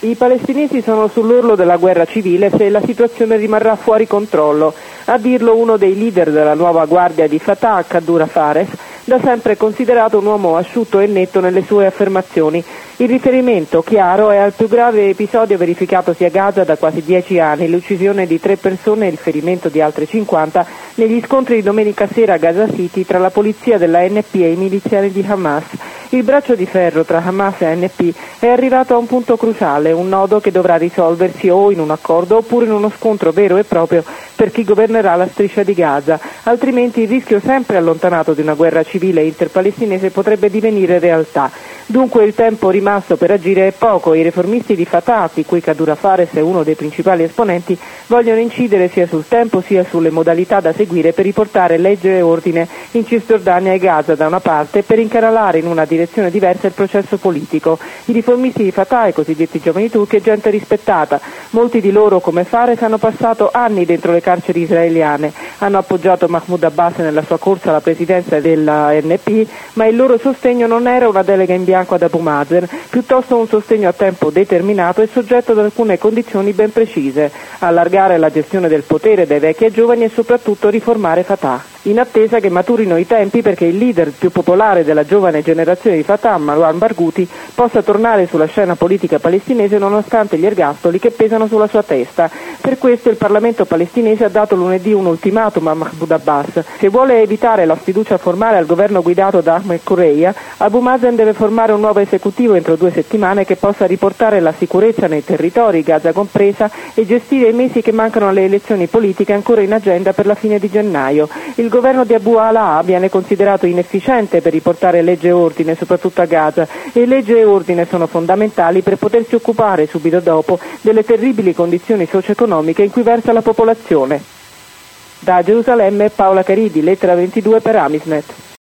I palestinesi sono sull'orlo della guerra civile se la situazione rimarrà fuori controllo. A dirlo uno dei leader della nuova guardia di Fatah, Kaddoura Fares, da sempre considerato un uomo asciutto e netto nelle sue affermazioni. Il riferimento chiaro è al più grave episodio verificatosi a Gaza da quasi 10 anni, l'uccisione di 3 persone e il ferimento di altre 50 negli scontri di domenica sera a Gaza City tra la polizia della ANP e i miliziani di Hamas. Il braccio di ferro tra Hamas e ANP è arrivato a un punto cruciale, un nodo che dovrà risolversi o in un accordo oppure in uno scontro vero e proprio per chi governerà la striscia di Gaza, altrimenti il rischio sempre allontanato di una guerra civile interpalestinese potrebbe divenire realtà. Dunque il tempo rimasto per agire è poco e i riformisti di Fatah, di cui Kaddoura Fares è uno dei principali esponenti, vogliono incidere sia sul tempo sia sulle modalità da seguire per riportare legge e ordine in Cisgiordania e Gaza da una parte e per incanalare in una direzione diversa il processo politico. I riformisti di Fatah, i cosiddetti giovani turchi, è gente rispettata. Molti di loro, come Fares, hanno passato anni dentro le carceri israeliane, hanno appoggiato Mahmoud Abbas nella sua corsa alla presidenza della ANP, ma il loro sostegno non era una delega in bianco ad Abu Mazen, piuttosto un sostegno a tempo determinato e soggetto ad alcune condizioni ben precise: allargare la gestione del potere dai vecchi ai giovani e soprattutto riformare Fatah, in attesa che maturino i tempi perché il leader più popolare della giovane generazione di Fatah, Marwan Barghouti, possa tornare sulla scena politica palestinese nonostante gli ergastoli che pesano sulla sua testa. Per questo il Parlamento palestinese ha dato lunedì un ultimatum a Mahmoud Abbas. Se vuole evitare la sfiducia formale al governo guidato da Ahmed Kureya, Abu Mazen deve formare un nuovo esecutivo entro 2 settimane che possa riportare la sicurezza nei territori, Gaza compresa, e gestire i mesi che mancano alle elezioni politiche ancora in agenda per la fine di gennaio. Il governo di Abu Ala viene considerato inefficiente per riportare legge e ordine, soprattutto a Gaza, e legge e ordine sono fondamentali per potersi occupare subito dopo delle terribili condizioni socio-economiche in cui versa la popolazione. Da Gerusalemme Paola Caridi, lettera 22 per Amisnet.